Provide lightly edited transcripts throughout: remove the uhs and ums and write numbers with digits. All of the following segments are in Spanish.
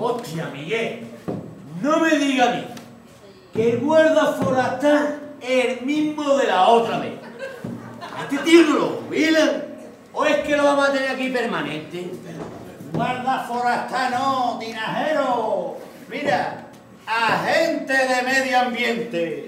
Hostia, Miguel, no me diga a mí que el guarda forestal es el mismo de la otra vez. ¿A este tío no lo jubilan? ¿O es que lo vamos a tener aquí permanente? Guarda forestal no, tinajero. Mira, agente de medio ambiente.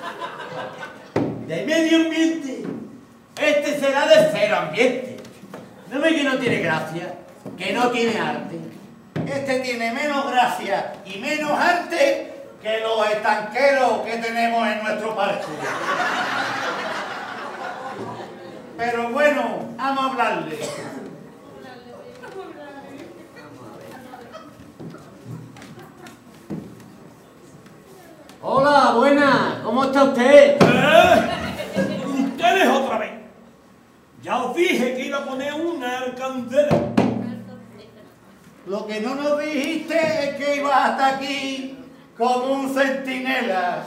¿De medio ambiente? Este será de cero ambiente. No ve que no tiene gracia, que no tiene arte. Este tiene menos gracia y menos arte que los estanqueros que tenemos en nuestro parque. Pero bueno, vamos a hablarle. Hola, buenas, ¿cómo está usted? Ustedes otra vez. Ya os dije que iba a poner una alcancera. Lo que no nos dijiste es que ibas hasta aquí como un centinela.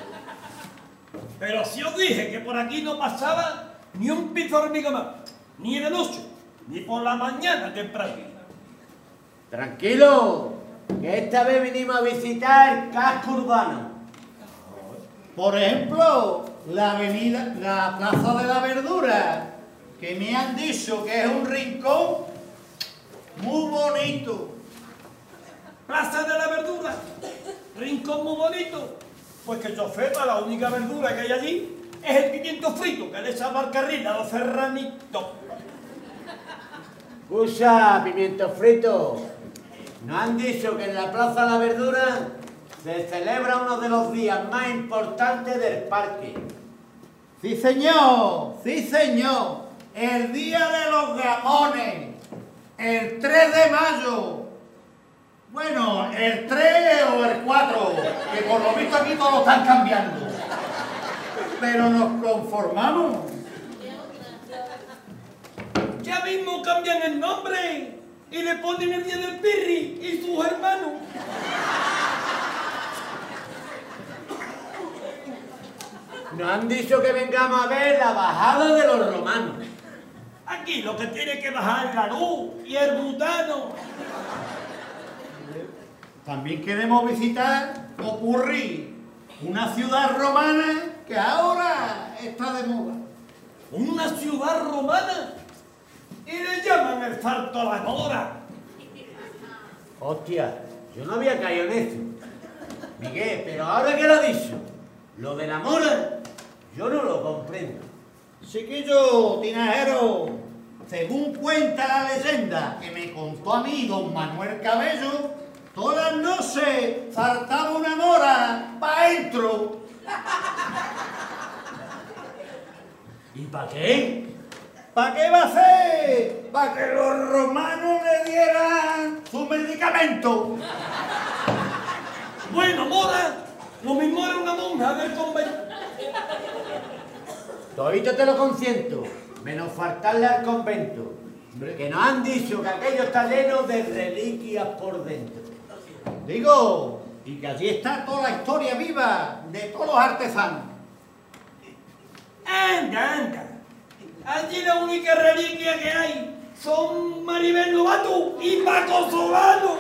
Pero si os dije que por aquí no pasaba ni un piso de hormiga más, ni de noche, ni por la mañana temprano. Tranquilo, que esta vez vinimos a visitar el casco urbano. Por ejemplo, la avenida, la Plaza de la Verdura, que me han dicho que es un rincón muy bonito. Plaza de la Verdura, rincón muy bonito. Pues que yo sepa, la única verdura que hay allí es el pimiento frito, que le echa al carril a los serranitos. Escucha, pimiento frito, nos han dicho que en la Plaza de la Verdura se celebra uno de los días más importantes del parque. Sí, señor, el día de los gamones, el 3 de mayo. Bueno, el 3 o el 4, que por lo visto aquí todos lo están cambiando. Pero nos conformamos. Ya mismo cambian el nombre y le ponen el día del Pirri y sus hermanos. Nos han dicho que vengamos a ver la bajada de los romanos. Aquí lo que tiene que bajar es la luz y el butano. También queremos visitar Ocurrí, una ciudad romana que ahora está de moda. Una ciudad romana y le llaman el Salto a la Mora. Hostia, yo no había caído en eso. Miguel, pero ahora que lo ha dicho, lo de la mora, yo no lo comprendo. Chiquillo, tinajero, según cuenta la leyenda que me contó a mí don Manuel Cabello, todas las noches saltaba una mora pa' dentro. ¿Y para qué? ¿Para qué va a ser? Para que los romanos le dieran su medicamento. Bueno, Mora, lo mismo era una monja del convento. Todito te lo consiento, menos faltarle al convento, que nos han dicho que aquello está lleno de reliquias por dentro. Digo, y que allí está toda la historia viva de todos los artesanos. Anda, anda. Allí la única reliquia que hay son Maribel Lobato y Paco Solano.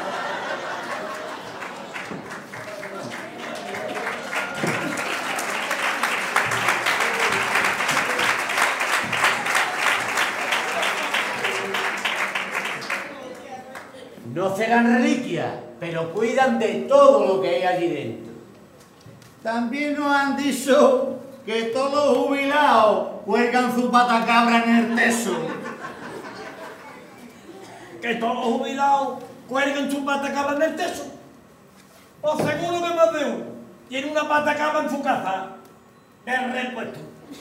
No serán reliquias, pero cuidan de todo lo que hay allí dentro. También nos han dicho que todos los jubilados juegan su patacabra en el teso. Que todos los jubilados cuelgan su patacabra en el techo. Os seguro que más de uno tiene una patacabra en su casa de repuesto.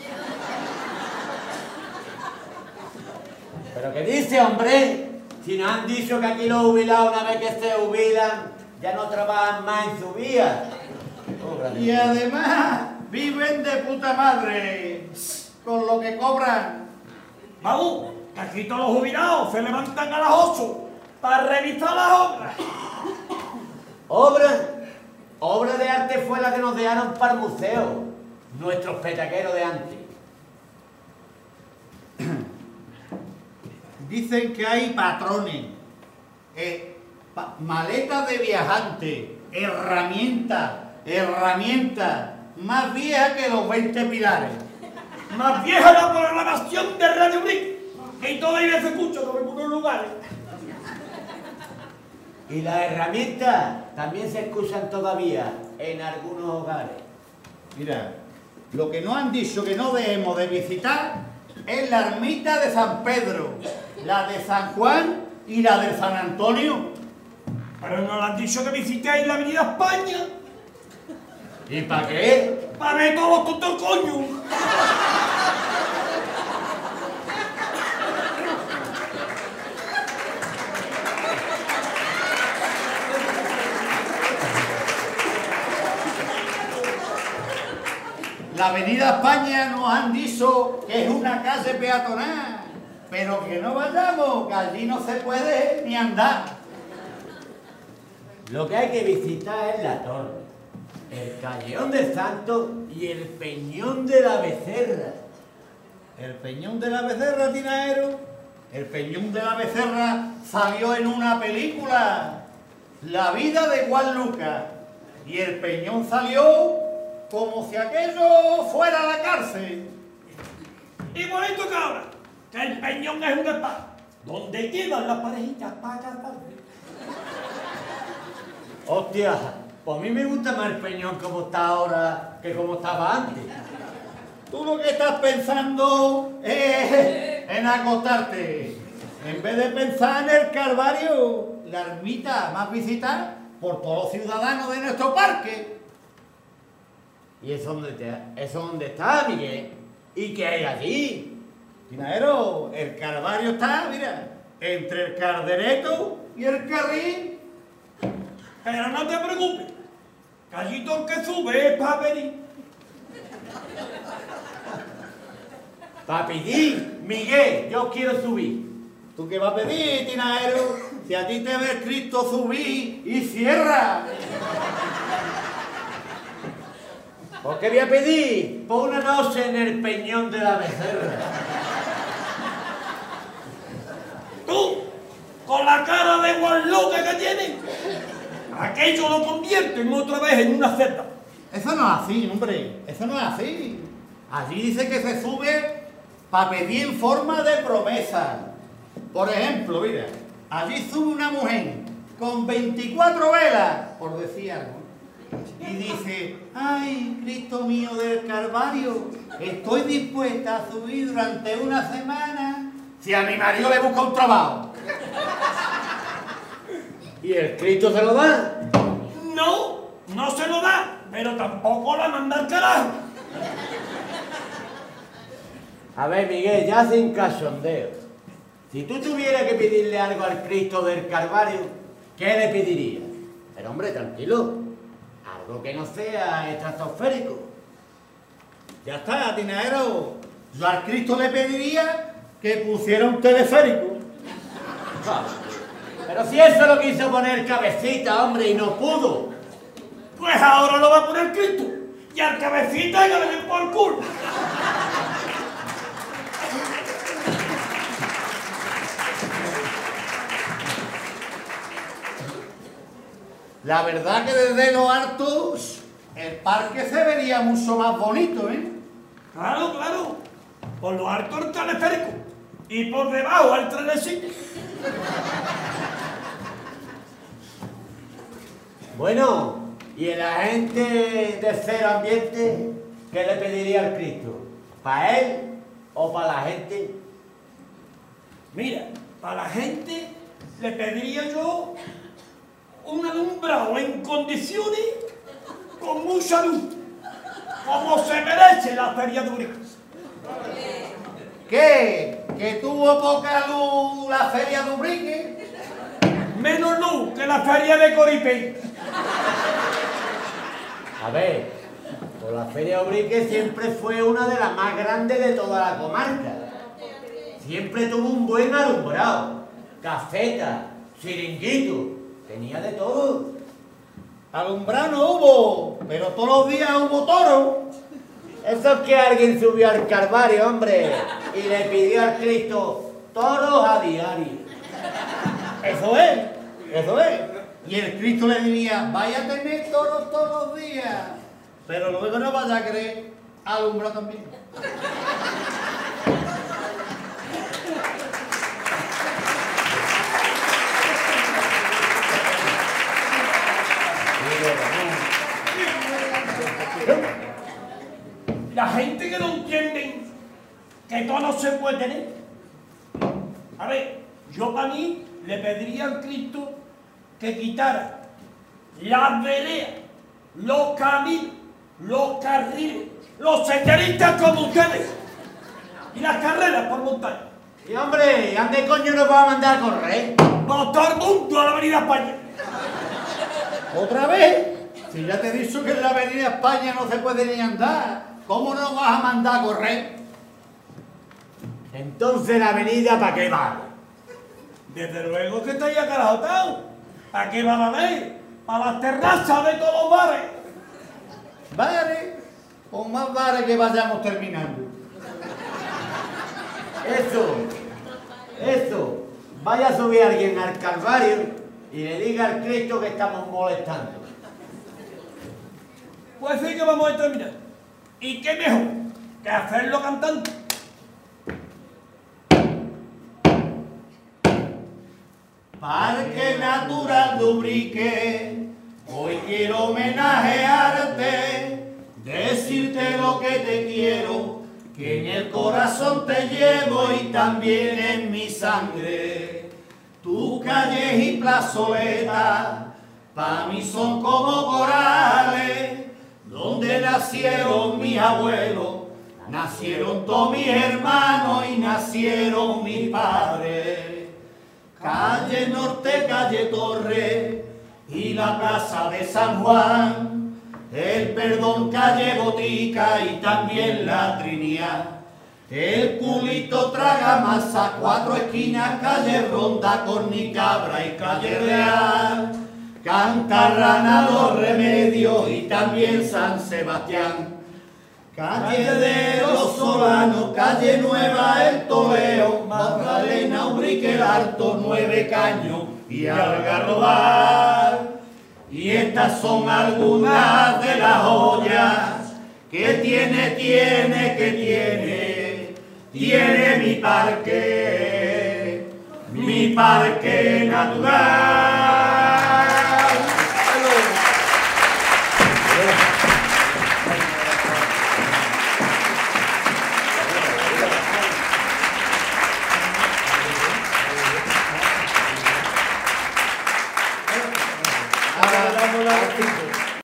¿Pero qué dice, hombre? Si nos han dicho que aquí los jubilados, una vez que se jubilan, ya no trabajan más en su vida. Y además viven de puta madre con lo que cobran. Vamos, que aquí todos los jubilados se levantan a las 8 para revisar las obras. Obra de arte fue la que nos dejaron para el museo, nuestros petaqueros de antes. Dicen que hay patrones. Maletas de viajante, herramientas, más viejas que los 20 pilares. Más vieja la programación de Radio Brick, que todavía se escucha en algunos lugares. Y las herramientas también se escuchan todavía en algunos hogares. Mira, lo que nos han dicho que no debemos de visitar es la ermita de San Pedro, la de San Juan y la de San Antonio. Pero nos han dicho que visitéis la Avenida España. ¿Y para qué? Para ver todos los tontos coño. La Avenida España nos han dicho que es una calle peatonal, pero que no vayamos, que allí no se puede ni andar. Lo que hay que visitar es la torre, el Calleón del Santo y el Peñón de la Becerra. El Peñón de la Becerra, Tinaero. El Peñón de la Becerra salió en una película, La vida de Juan Lucas. Y el Peñón salió como si aquello fuera la cárcel. Y bonito cabra, que el Peñón es un spa donde quedan las parejitas para casarse. Hostia, pues a mí me gusta más el Peñón como está ahora que como estaba antes. Tú lo que estás pensando es en acostarte, en vez de pensar en el Calvario, la ermita más visitada por todos los ciudadanos de nuestro parque. ¿Y eso dónde está, Miguel? ¿Y qué hay allí? Tinaero, el Calvario está, mira, entre el Caldereto y el Carril. Pero no te preocupes, que allí todo el que sube es para pedir. Para pedir, Miguel, yo quiero subir. ¿Tú qué vas a pedir, Tinaero? Si a ti te ve el Cristo subir y cierra. ¿Por qué voy a pedir? Por una noche en el Peñón de la Becerra. Tú, con la cara de Juan Lucas que tienes, aquello lo convierten otra vez en una secta. Eso no es así, hombre, eso no es así. Allí dice que se sube para pedir en forma de promesa. Por ejemplo, mira, allí sube una mujer con 24 velas, por decir algo, y dice: ay, Cristo mío del Calvario, estoy dispuesta a subir durante una semana si a mi marido le busca un trabajo. ¿Y el Cristo se lo da? No, no se lo da, pero tampoco la manda al carajo. A ver, Miguel, ya sin cachondeo. Si tú tuvieras que pedirle algo al Cristo del Calvario, ¿qué le pedirías? Pero hombre, tranquilo. Algo que no sea estratosférico. Ya está, Tinaero. Yo al Cristo le pediría que pusiera un teleférico. Pero si eso lo quiso poner Cabecita, hombre, y no pudo. Pues ahora lo va a poner Cristo. Y al Cabecita que le den por culo. La verdad que desde lo alto el parque se vería mucho más bonito, ¿eh? Claro, claro. Por lo alto el teleférico. Y por debajo el trenecito. Bueno, ¿y el agente de cero ambiente qué le pediría al Cristo? ¿Para él o para la gente? Mira, para la gente le pediría yo un alumbrado en condiciones con mucha luz, como se merece la Feria de Urique. ¿Qué? ¿Que tuvo poca luz la Feria de Ubrique? Menos luz que la Feria de Coripey. A ver, pues la Feria de Ubrique siempre fue una de las más grandes de toda la comarca. Siempre tuvo un buen alumbrado, cafeta, chiringuito, tenía de todo. Alumbrado no hubo, pero todos los días hubo toro. Eso es que alguien subió al Calvario, hombre, y le pidió al Cristo toros a diario. Eso es. Eso es. Y el Cristo le diría, vaya a tener toros todos los días. Pero luego no vaya a querer alumbrar también. La gente que no entiende que todo no se puede tener. A ver, yo para mí le pediría al Cristo que quitara las veredas, los caminos, los carriles, los senderistas como ustedes y las carreras por montaña. Y hombre, ¿a dónde coño nos va a mandar a correr? Va todo el mundo a la Avenida España. ¿Otra vez? Si ya te he dicho que en la Avenida España no se puede ni andar, ¿cómo no vas a mandar a correr? Entonces la avenida, ¿para qué va? Desde luego que está ya carajotado. ¿Para qué va a ver? Para las terrazas de todos los bares. ¿Bares? O más bares que vayamos terminando. Eso. Vaya a subir a alguien al Calvario y le diga al Cristo que estamos molestando. Pues sí que vamos a terminar. ¿Y qué mejor que hacerlo cantando? Parque Natural de Ubrique, hoy quiero homenajearte, decirte lo que te quiero, que en el corazón te llevo y también en mi sangre. Tus calles y plazoletas, pa' mí son como corales, donde nacieron mis abuelos, nacieron todos mis hermanos y nacieron mis padres. Calle Norte, calle Torre y la plaza de San Juan, el Perdón, calle Botica y también la Trinidad, el Culito, Tragamasa, Cuatro Esquinas, calle Ronda, Cornicabra y calle Real, Cantarrana, Los Remedios y también San Sebastián. Calle de los Solanos, calle Nueva, el Toleo, Magdalena, Ubrique, el Alto, Nueve Caños y Algarrobal. Y estas son algunas de las joyas que tiene mi parque natural. Ahora damos la